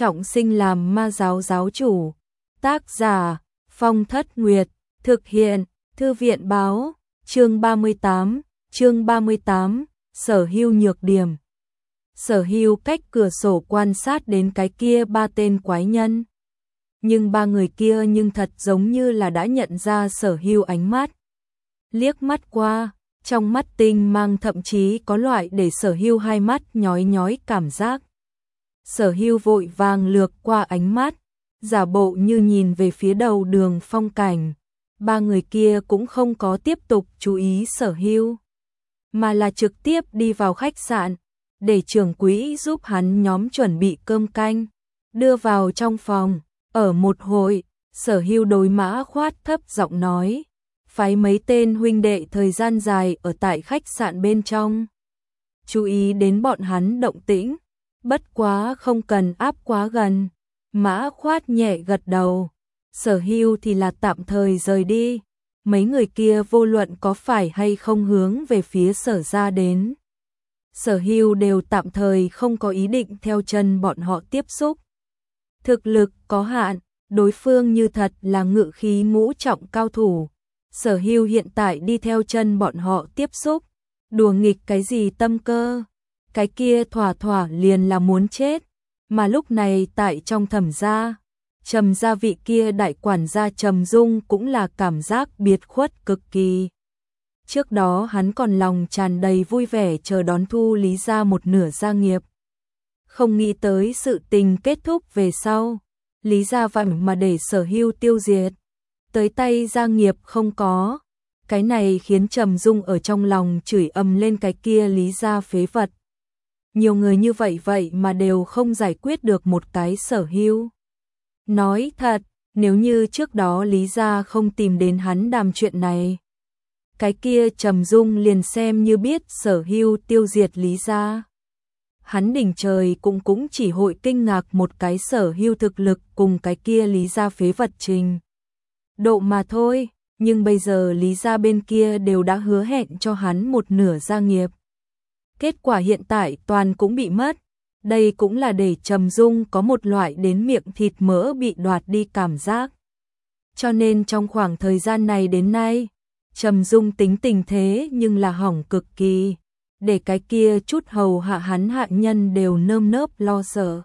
trọng sinh làm ma giáo giáo chủ. Tác giả Phong Thất Nguyệt, thực hiện Thư viện báo, chương 38, Sở Hưu nhược điểm. Sở Hưu cách cửa sổ quan sát đến cái kia ba tên quái nhân. Nhưng ba người kia nhưng thật giống như là đã nhận ra Sở Hưu ánh mắt. Liếc mắt qua, trong mắt tinh mang thậm chí có loại để Sở Hưu hai mắt nhói nhói cảm giác. Sở Hưu vội vàng lược qua ánh mắt, giả bộ như nhìn về phía đầu đường phong cảnh. Ba người kia cũng không có tiếp tục chú ý Sở Hưu, mà là trực tiếp đi vào khách sạn, để trưởng quỹ giúp hắn nhóm chuẩn bị cơm canh, đưa vào trong phòng. Ở một hồi, Sở Hưu đối Mã Khoát thấp giọng nói, phái mấy tên huynh đệ thời gian dài ở tại khách sạn bên trong, chú ý đến bọn hắn động tĩnh, bất quá không cần áp quá gần. Mã Khoát nhẹ gật đầu. Sở Hưu thì là tạm thời rời đi. Mấy người kia vô luận có phải hay không hướng về phía Sở gia đến, Sở Hưu đều tạm thời không có ý định theo chân bọn họ tiếp xúc. Thực lực có hạn, đối phương như thật là ngự khí ngũ trọng cao thủ. Sở Hưu hiện tại đi theo chân bọn họ tiếp xúc, đùa nghịch cái gì tâm cơ, cái kia thỏa thỏa liền là muốn chết. Mà lúc này tại trong Trầm gia vị kia đại quản gia Trầm Dung cũng là cảm giác biệt khuất cực kỳ. Trước đó hắn còn lòng tràn đầy vui vẻ chờ đón thu Lý gia một nửa gia nghiệp. Không nghĩ tới sự tình kết thúc về sau, Lý gia vậy mà để Sở Hưu tiêu diệt, tới tay gia nghiệp không có. Cái này khiến Trầm Dung ở trong lòng chửi ầm lên cái kia Lý gia phế vật. Nhiều người như vậy mà đều không giải quyết được một cái Sở Hưu. Nói thật, nếu như trước đó Lý gia không tìm đến hắn đàm chuyện này, cái kia Trầm Dung liền xem như biết Sở Hưu tiêu diệt Lý gia. Hắn đỉnh trời cũng chỉ hội kinh ngạc một cái Sở Hưu thực lực cùng cái kia Lý gia phế vật trình độ mà thôi, nhưng bây giờ Lý gia bên kia đều đã hứa hẹn cho hắn một nửa gia nghiệp. Kết quả hiện tại toàn cũng bị mất. Đây cũng là để Trầm Dung có một loại đến miệng thịt mỡ bị đoạt đi cảm giác. Cho nên trong khoảng thời gian này đến nay, Trầm Dung tính tình thế nhưng là hỏng cực kỳ, để cái kia chút hầu hạ hắn hạ nhân đều nơm nớp lo sợ.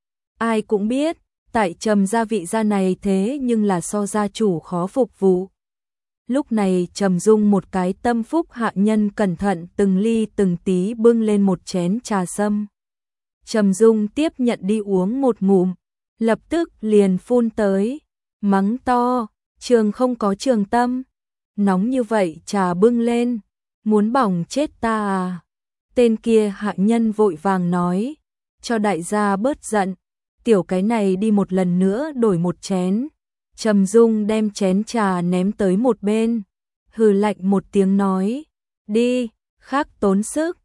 Ai cũng biết, tại Trầm gia vị gia này thế nhưng là so gia chủ khó phục vụ. Lúc này Trầm Dung một cái tâm phúc hạ nhân cẩn thận từng ly từng tí bưng lên một chén trà sâm. Trầm Dung tiếp nhận đi uống một ngụm, lập tức liền phun tới, mắng to, trường không có trường tâm, nóng như vậy trà bưng lên, muốn bỏng chết ta à. Tên kia hạ nhân vội vàng nói, cho đại gia bớt giận, tiểu cái này đi một lần nữa đổi một chén. Trầm Dung đem chén trà ném tới một bên, hừ lạnh một tiếng nói, đi, khác tốn sức,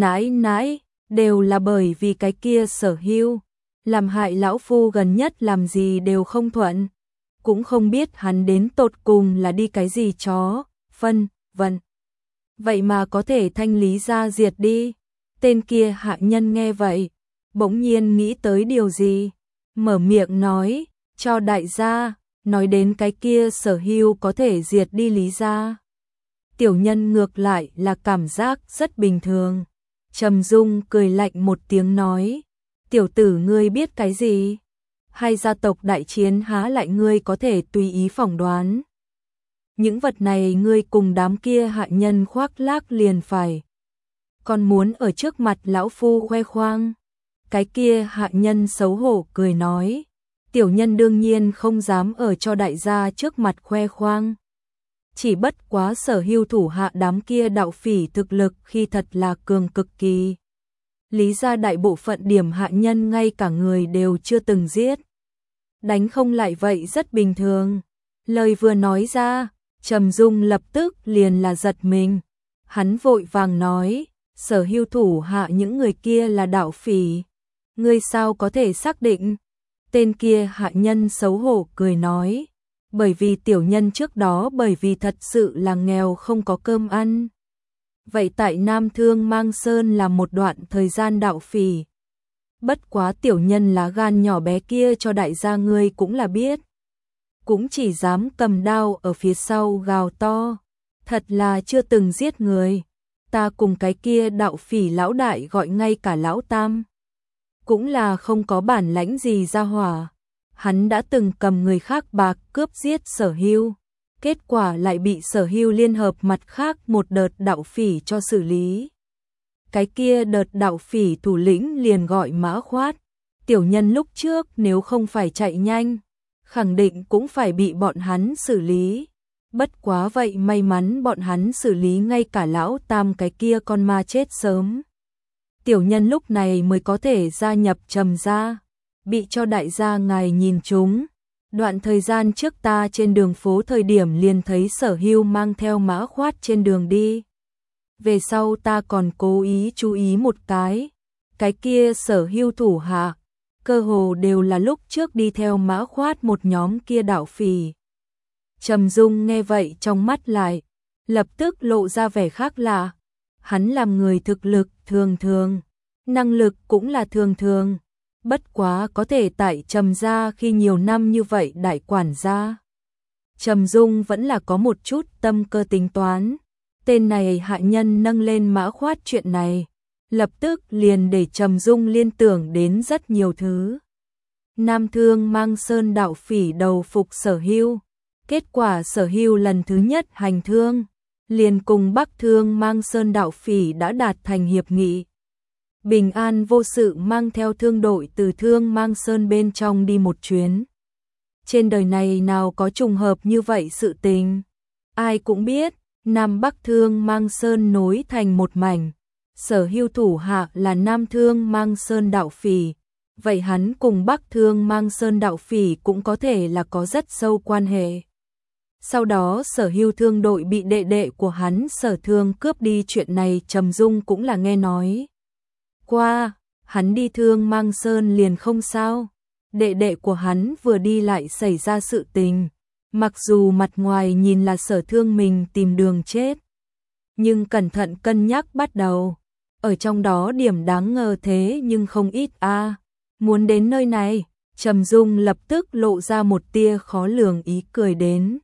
nãi, đều là bởi vì cái kia Sở Hưu, làm hại lão phu gần nhất làm gì đều không thuận, cũng không biết hắn đến tột cùng là đi cái gì chó, phân, vân. Vậy mà có thể thanh Lý gia diệt đi. Tên kia hạ nhân nghe vậy, bỗng nhiên nghĩ tới điều gì, mở miệng nói, cho đại gia, nói đến cái kia Sở Hưu có thể diệt đi Lý gia. Tiểu nhân ngược lại là cảm giác rất bình thường. Trầm Dung cười lạnh một tiếng nói, tiểu tử ngươi biết cái gì? Hay gia tộc đại chiến há lại ngươi có thể tùy ý phỏng đoán? Những vật này ngươi cùng đám kia hạ nhân khoác lác liền phải. Còn muốn ở trước mặt lão phu khoe khoang? Cái kia hạ nhân xấu hổ cười nói, tiểu nhân đương nhiên không dám ở cho đại gia trước mặt khoe khoang. Chỉ bất quá Sở Hưu thủ hạ đám kia đạo phỉ thực lực khi thật là cường cực kỳ. Lý gia đại bộ phận điểm hạ nhân ngay cả người đều chưa từng giết. Đánh không lại vậy rất bình thường. Lời vừa nói ra, Trầm Dung lập tức liền là giật mình. Hắn vội vàng nói, Sở Hưu thủ hạ những người kia là đạo phỉ. Ngươi sao có thể xác định? Tên kia hạ nhân xấu hổ cười nói, bởi vì tiểu nhân trước đó bởi vì thật sự là nghèo không có cơm ăn. Vậy tại Nam Thương Mang Sơn là một đoạn thời gian đạo phỉ. Bất quá tiểu nhân lá gan nhỏ bé kia cho đại gia ngươi cũng là biết. Cũng chỉ dám cầm đao ở phía sau gào to. Thật là chưa từng giết người. Ta cùng cái kia đạo phỉ lão đại gọi ngay cả lão tam. Cũng là không có bản lãnh gì ra hỏa. Hắn đã từng cầm người khác bạc cướp giết Sở Hưu. Kết quả lại bị Sở Hưu liên hợp mặt khác một đợt đạo phỉ cho xử lý. Cái kia đợt đạo phỉ thủ lĩnh liền gọi Mã Khoát. Tiểu nhân lúc trước nếu không phải chạy nhanh, khẳng định cũng phải bị bọn hắn xử lý. Bất quá vậy may mắn bọn hắn xử lý ngay cả lão tam cái kia con ma chết sớm. Tiểu nhân lúc này mới có thể gia nhập Trầm gia, bị cho đại gia ngài nhìn chúng. Đoạn thời gian trước ta trên đường phố thời điểm liền thấy Sở Hưu mang theo Mã Khoát trên đường đi. Về sau ta còn cố ý chú ý một cái kia Sở Hưu thủ hạ, cơ hồ đều là lúc trước đi theo Mã Khoát một nhóm kia đạo phỉ. Trầm Dung nghe vậy trong mắt lại, lập tức lộ ra vẻ khác lạ. Hắn làm người thực lực thường thường, năng lực cũng là thường thường. Bất quá có thể tại Trầm gia khi nhiều năm như vậy đại quản gia. Trầm Dung vẫn là có một chút tâm cơ tính toán. Tên này hạ nhân nâng lên Mã Khoát chuyện này, lập tức liền để Trầm Dung liên tưởng đến rất nhiều thứ. Nam Thương mang sơn đạo phỉ đầu phục Sở Hưu. Kết quả Sở Hưu lần thứ nhất hành thương, liền cùng Bắc Thương mang sơn đạo phỉ đã đạt thành hiệp nghị. Bình an vô sự mang theo thương đội từ Thương mang sơn bên trong đi một chuyến. Trên đời này nào có trùng hợp như vậy sự tình. Ai cũng biết, Nam Bắc Thương mang sơn nối thành một mảnh. Sở Hưu thủ hạ là Nam Thương mang sơn đạo phỉ. Vậy hắn cùng Bắc Thương mang sơn đạo phỉ cũng có thể là có rất sâu quan hệ. Sau đó Sở Hưu thương đội bị đệ đệ của hắn Sở Thương cướp đi, chuyện này Trầm Dung cũng là nghe nói qua. Hắn đi Thương mang sơn liền không sao. Đệ đệ của hắn vừa đi lại xảy ra sự tình. Mặc dù mặt ngoài nhìn là Sở Thương mình tìm đường chết, nhưng cẩn thận cân nhắc bắt đầu, ở trong đó điểm đáng ngờ thế nhưng không ít a. Muốn đến nơi này, Trầm Dung lập tức lộ ra một tia khó lường ý cười đến.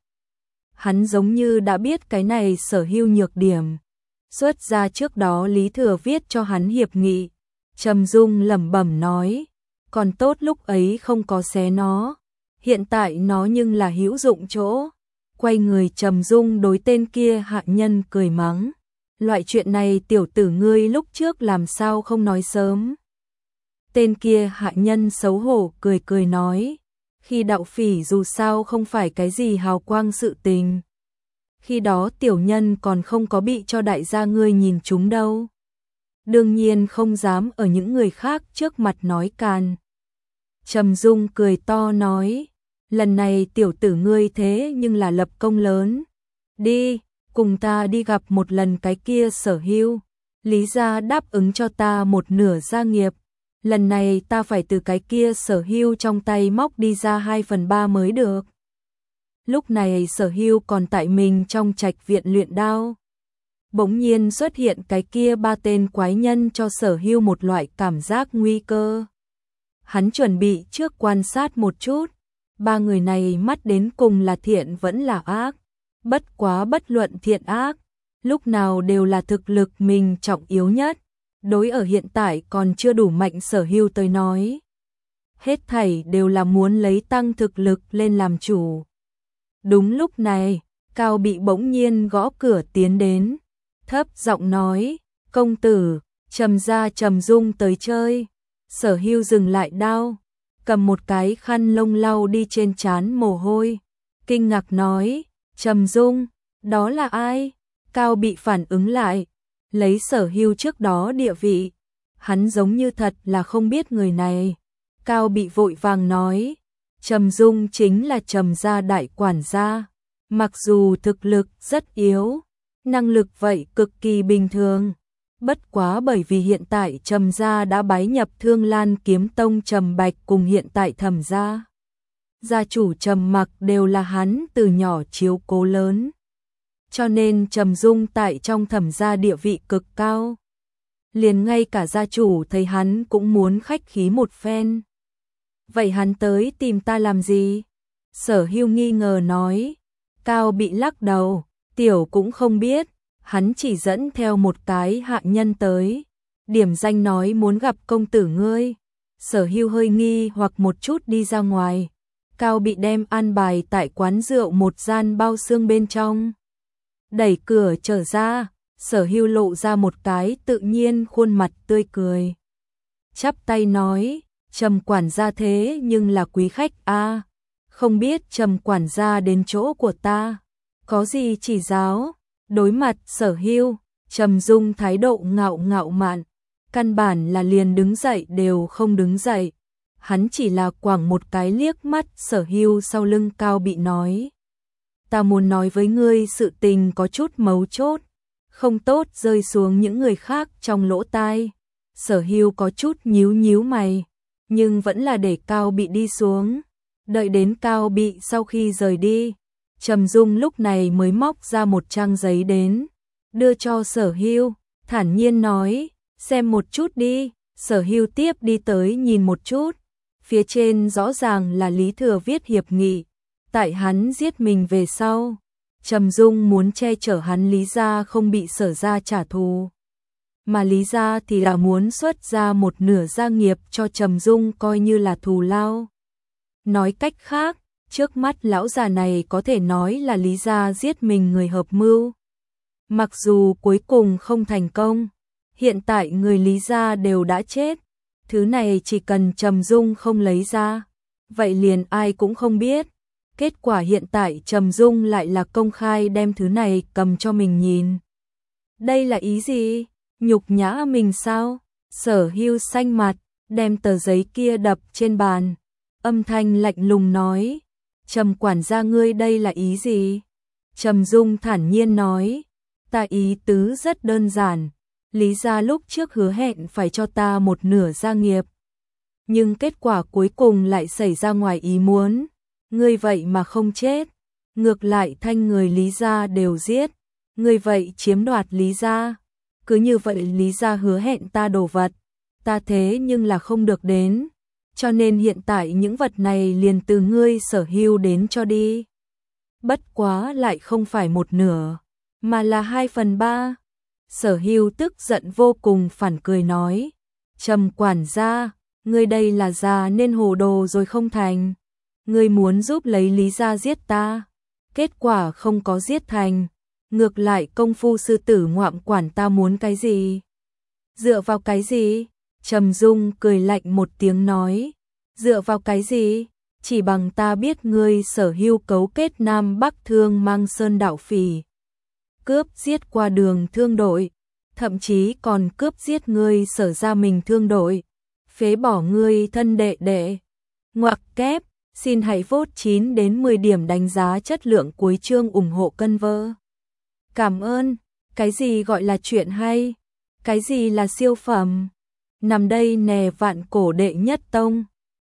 Hắn giống như đã biết cái này Sở Hưu nhược điểm. Xuất ra trước đó Lý Thừa viết cho hắn hiệp nghị. Trầm Dung lẩm bẩm nói, còn tốt lúc ấy không có xé nó. Hiện tại nó nhưng là hữu dụng chỗ. Quay người Trầm Dung đối tên kia hạ nhân cười mắng. Loại chuyện này tiểu tử ngươi lúc trước làm sao không nói sớm. Tên kia hạ nhân xấu hổ cười cười nói. Khi đạo phỉ dù sao không phải cái gì hào quang sự tình. Khi đó tiểu nhân còn không có bị cho đại gia ngươi nhìn chúng đâu. Đương nhiên không dám ở những người khác trước mặt nói càn. Trầm Dung cười to nói. Lần này tiểu tử ngươi thế nhưng là lập công lớn. Đi, cùng ta đi gặp một lần cái kia Sở Hưu. Lý gia đáp ứng cho ta một nửa gia nghiệp. Lần này ta phải từ cái kia Sở Hưu trong tay móc đi ra 2/3 mới được. Lúc này Sở Hưu còn tại mình trong trạch viện luyện đao. Bỗng nhiên xuất hiện cái kia 3 tên quái nhân cho Sở Hưu một loại cảm giác nguy cơ. Hắn chuẩn bị trước quan sát một chút. 3 người này mắt đến cùng là thiện vẫn là ác. Bất quá bất luận thiện ác, lúc nào đều là thực lực mình trọng yếu nhất. Đối ở hiện tại còn chưa đủ mạnh Sở Hưu tới nói. Hết thảy đều là muốn lấy tăng thực lực lên làm chủ. Đúng lúc này, Cao Bị bỗng nhiên gõ cửa tiến đến. Thấp giọng nói, công tử, Trầm gia Trầm Dung tới chơi. Sở Hưu dừng lại đao, cầm một cái khăn lông lau đi trên trán mồ hôi. Kinh ngạc nói, Trầm Dung, đó là ai? Cao Bị phản ứng lại, lấy Sở Hưu trước đó địa vị. Hắn giống như thật là không biết người này. Cao Bị vội vàng nói, Trầm Dung chính là Trầm gia đại quản gia. Mặc dù thực lực rất yếu, năng lực vậy cực kỳ bình thường. Bất quá bởi vì hiện tại Trầm gia đã bái nhập Thương Lan Kiếm Tông Trầm Bạch cùng hiện tại Thẩm gia. Gia chủ Trầm Mặc đều là hắn từ nhỏ chiếu cố lớn. Cho nên Trầm Dung tại trong Thẩm gia địa vị cực cao. liền ngay cả gia chủ thấy hắn cũng muốn khách khí một phen. Vậy hắn tới tìm ta làm gì? Sở Hưu nghi ngờ nói. Cao Bị lắc đầu, tiểu cũng không biết, hắn chỉ dẫn theo một cái hạ nhân tới. Điểm danh nói muốn gặp công tử ngươi. Sở Hưu hơi nghi hoặc một chút đi ra ngoài. Cao Bị đem an bài tại quán rượu một gian bao xương bên trong. Đẩy cửa trở ra, Sở Hưu lộ ra một cái tự nhiên khuôn mặt tươi cười. Chắp tay nói, Trầm quản gia thế nhưng là quý khách a, không biết Trầm quản gia đến chỗ của ta, có gì chỉ giáo? Đối mặt Sở Hưu, Trầm Dung thái độ ngạo mạn, căn bản là liền đứng dậy đều không đứng dậy. Hắn chỉ là quẳng một cái liếc mắt Sở Hưu sau lưng Cao Bị nói. Ta muốn nói với ngươi sự tình có chút mấu chốt, không tốt rơi xuống những người khác trong lỗ tai. Sở Hưu có chút nhíu mày, nhưng vẫn là để Cao Bị đi xuống. Đợi đến Cao Bị sau khi rời đi, Trầm Dung lúc này mới móc ra một trang giấy đến, đưa cho Sở Hưu, thản nhiên nói, xem một chút đi. Sở Hưu tiếp đi tới nhìn một chút, phía trên rõ ràng là Lý Thừa viết hiệp nghị, tại hắn giết mình về sau, Trầm Dung muốn che chở hắn Lý gia không bị Sở gia trả thù, mà Lý gia thì là muốn xuất ra một nửa gia nghiệp cho Trầm Dung coi như là thù lao. Nói cách khác, trước mắt lão già này có thể nói là Lý gia giết mình người hợp mưu. Mặc dù cuối cùng không thành công, hiện tại người Lý gia đều đã chết, thứ này chỉ cần Trầm Dung không lấy ra, vậy liền ai cũng không biết. Kết quả hiện tại Trầm Dung lại là công khai đem thứ này cầm cho mình nhìn. Đây là ý gì? Nhục nhã mình sao? Sở Hưu xanh mặt, đem tờ giấy kia đập trên bàn, âm thanh lạnh lùng nói, Trầm quản gia ngươi đây là ý gì? Trầm Dung thản nhiên nói, ta ý tứ rất đơn giản, Lý gia lúc trước hứa hẹn phải cho ta một nửa gia nghiệp, nhưng kết quả cuối cùng lại xảy ra ngoài ý muốn, ngươi vậy mà không chết, ngược lại thanh người Lý gia đều giết, ngươi vậy chiếm đoạt Lý gia, cứ như vậy Lý gia hứa hẹn ta đồ vật, ta thế nhưng là không được đến, cho nên hiện tại những vật này liền từ ngươi Sở Hưu đến cho đi. Bất quá lại không phải một nửa, mà là 2/3. Sở Hưu tức giận vô cùng phản cười nói, Trầm quản gia, ngươi đây là già nên hồ đồ rồi không thành, ngươi muốn giúp lấy Lý gia giết ta, kết quả không có giết thành, ngược lại công phu sư tử ngoạm quản ta muốn cái gì? Dựa vào cái gì? Trầm Dung cười lạnh một tiếng nói, dựa vào cái gì? Chỉ bằng ta biết ngươi Sở Hưu cấu kết Nam Bắc Thương Mang Sơn đạo phỉ, cướp giết qua đường thương đội, thậm chí còn cướp giết ngươi Sở gia mình thương đội, phế bỏ ngươi thân đệ đệ. Ngoặc kép, xin hãy vote 9 đến 10 điểm đánh giá chất lượng cuối chương ủng hộ cân vơ. Cảm ơn, cái gì gọi là chuyện hay? Cái gì là siêu phẩm? Nằm đây nè Vạn Cổ đệ nhất tông.